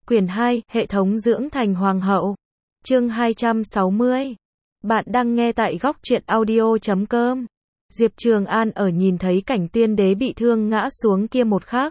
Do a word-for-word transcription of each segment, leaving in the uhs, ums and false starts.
Quyển hai, Hệ thống dưỡng thành hoàng hậu. Chương hai trăm sáu mươi. Bạn đang nghe tại góc truyện audio chấm com. Diệp Trường An ở nhìn thấy cảnh tiên đế bị thương ngã xuống kia một khắc.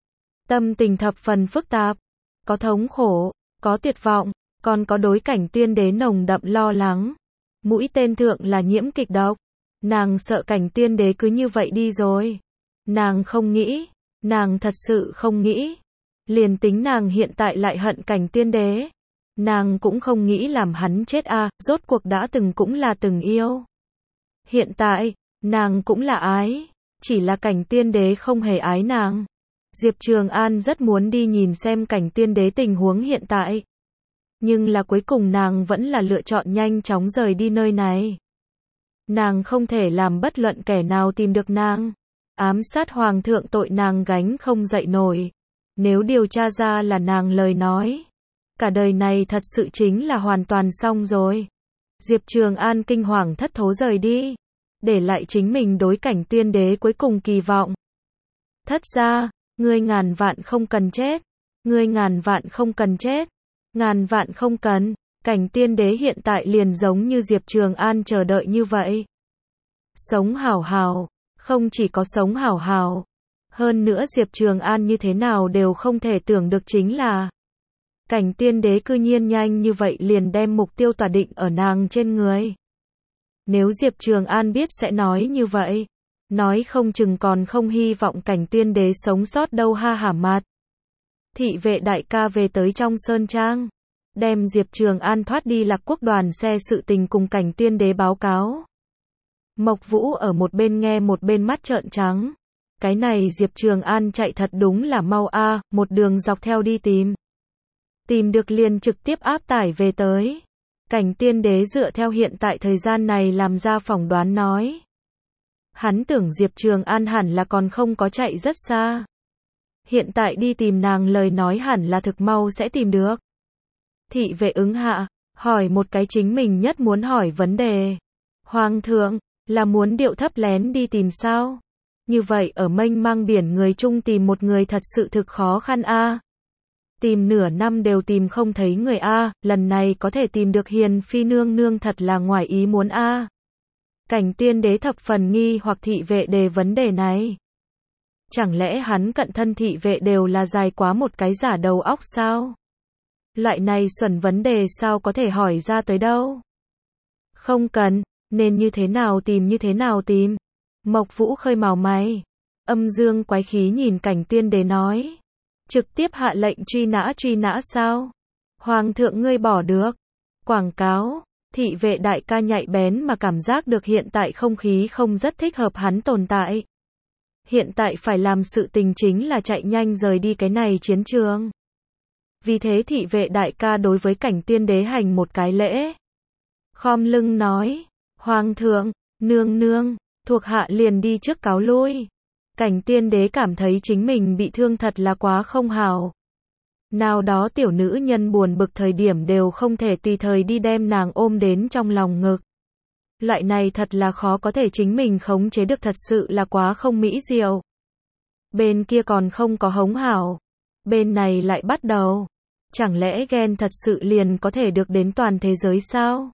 Tâm tình thập phần phức tạp. Có thống khổ, có tuyệt vọng, còn có đối cảnh tiên đế nồng đậm lo lắng. Mũi tên thượng là nhiễm kịch độc. Nàng sợ cảnh tiên đế cứ như vậy đi rồi. Nàng không nghĩ, nàng thật sự không nghĩ. Liền tính nàng hiện tại lại hận cảnh tiên đế, nàng cũng không nghĩ làm hắn chết a, à, rốt cuộc đã từng cũng là từng yêu. Hiện tại, nàng cũng là ái, chỉ là cảnh tiên đế không hề ái nàng. Diệp Trường An rất muốn đi nhìn xem cảnh tiên đế tình huống hiện tại. Nhưng là cuối cùng nàng vẫn là lựa chọn nhanh chóng rời đi nơi này. Nàng không thể làm bất luận kẻ nào tìm được nàng. Ám sát hoàng thượng tội nàng gánh không dậy nổi. Nếu điều tra ra là nàng lời nói, cả đời này thật sự chính là hoàn toàn xong rồi. Diệp Trường An kinh hoàng thất thố rời đi, để lại chính mình đối cảnh tiên đế cuối cùng kỳ vọng. Thất gia, ngươi ngàn vạn không cần chết, ngươi ngàn vạn không cần chết, ngàn vạn không cần. Cảnh tiên đế hiện tại liền giống như Diệp Trường An chờ đợi như vậy. Sống hảo hảo, không chỉ có sống hảo hảo. Hơn nữa Diệp Trường An như thế nào đều không thể tưởng được chính là cảnh tiên đế cư nhiên nhanh như vậy liền đem mục tiêu tỏa định ở nàng trên người. Nếu Diệp Trường An biết sẽ nói như vậy, nói không chừng còn không hy vọng cảnh tiên đế sống sót đâu ha hả mặt. Thị vệ đại ca về tới trong sơn trang, đem Diệp Trường An thoát đi Lạc Quốc đoàn xe sự tình cùng cảnh tiên đế báo cáo. Mộc Vũ ở một bên nghe một bên mắt trợn trắng. Cái này Diệp Trường An chạy thật đúng là mau a, à, một đường dọc theo đi tìm. Tìm được liền trực tiếp áp tải về tới. Cảnh tiên đế dựa theo hiện tại thời gian này làm ra phỏng đoán nói. Hắn tưởng Diệp Trường An hẳn là còn không có chạy rất xa. Hiện tại đi tìm nàng lời nói hẳn là thực mau sẽ tìm được. Thị vệ ứng hạ, hỏi một cái chính mình nhất muốn hỏi vấn đề. Hoàng thượng, là muốn điệu thấp lén đi tìm sao? Như vậy ở mênh mang biển người chung tìm một người thật sự thực khó khăn a. À. Tìm nửa năm đều tìm không thấy người a, à, lần này có thể tìm được Hiền phi nương nương thật là ngoài ý muốn a. À. Cảnh tiên đế thập phần nghi hoặc thị vệ đề vấn đề này. Chẳng lẽ hắn cận thân thị vệ đều là dài quá một cái giả đầu óc sao? Loại này xuẩn vấn đề sao có thể hỏi ra tới đâu? Không cần, nên như thế nào tìm như thế nào tìm. Mộc Vũ khơi mào mày, âm dương quái khí nhìn cảnh tiên đế nói. Trực tiếp hạ lệnh truy nã truy nã sao? Hoàng thượng ngươi bỏ được. Quảng cáo, thị vệ đại ca nhạy bén mà cảm giác được hiện tại không khí không rất thích hợp hắn tồn tại. Hiện tại phải làm sự tình chính là chạy nhanh rời đi cái này chiến trường. Vì thế thị vệ đại ca đối với cảnh tiên đế hành một cái lễ. Khom lưng nói, Hoàng thượng, nương nương. Thuộc hạ liền đi trước cáo lui. Cảnh tiên đế cảm thấy chính mình bị thương thật là quá không hảo. Nào đó tiểu nữ nhân buồn bực thời điểm đều không thể tùy thời đi đem nàng ôm đến trong lòng ngực. Loại này thật là khó có thể chính mình khống chế được, thật sự là quá không mỹ diệu. Bên kia còn không có hống hảo. Bên này lại bắt đầu. Chẳng lẽ ghen thật sự liền có thể được đến toàn thế giới sao?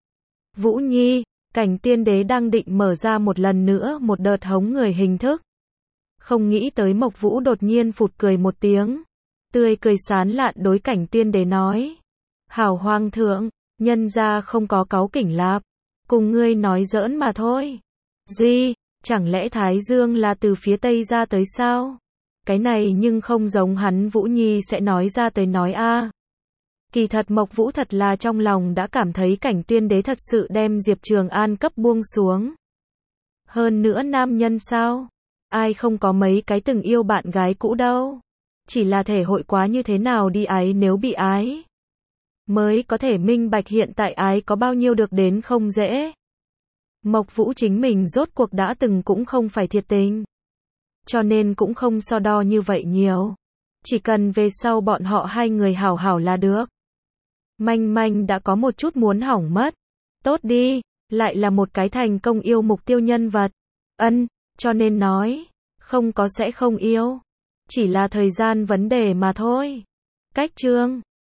Vũ Nhi. Cảnh tiên đế đang định mở ra một lần nữa một đợt hống người hình thức. Không nghĩ tới Mộc Vũ đột nhiên phụt cười một tiếng. Tươi cười sán lạn đối cảnh tiên đế nói. Hảo hoàng thượng, nhân gia không có cáu kỉnh lạp. Cùng ngươi nói giỡn mà thôi. Gì, chẳng lẽ Thái Dương là từ phía Tây ra tới sao? Cái này nhưng không giống hắn Vũ Nhi sẽ nói ra tới nói a. À. Kỳ thật Mộc Vũ thật là trong lòng đã cảm thấy cảnh tiên đế thật sự đem Diệp Trường An cấp buông xuống. Hơn nữa nam nhân sao? Ai không có mấy cái từng yêu bạn gái cũ đâu. Chỉ là thể hội quá như thế nào đi ái nếu bị ái. Mới có thể minh bạch hiện tại ái có bao nhiêu được đến không dễ. Mộc Vũ chính mình rốt cuộc đã từng cũng không phải thiệt tình. Cho nên cũng không so đo như vậy nhiều. Chỉ cần về sau bọn họ hai người hảo hảo là được. Manh manh đã có một chút muốn hỏng mất. Tốt đi, lại là một cái thành công yêu mục tiêu nhân vật. Ân, cho nên nói, không có sẽ không yêu. Chỉ là thời gian vấn đề mà thôi. Cách chương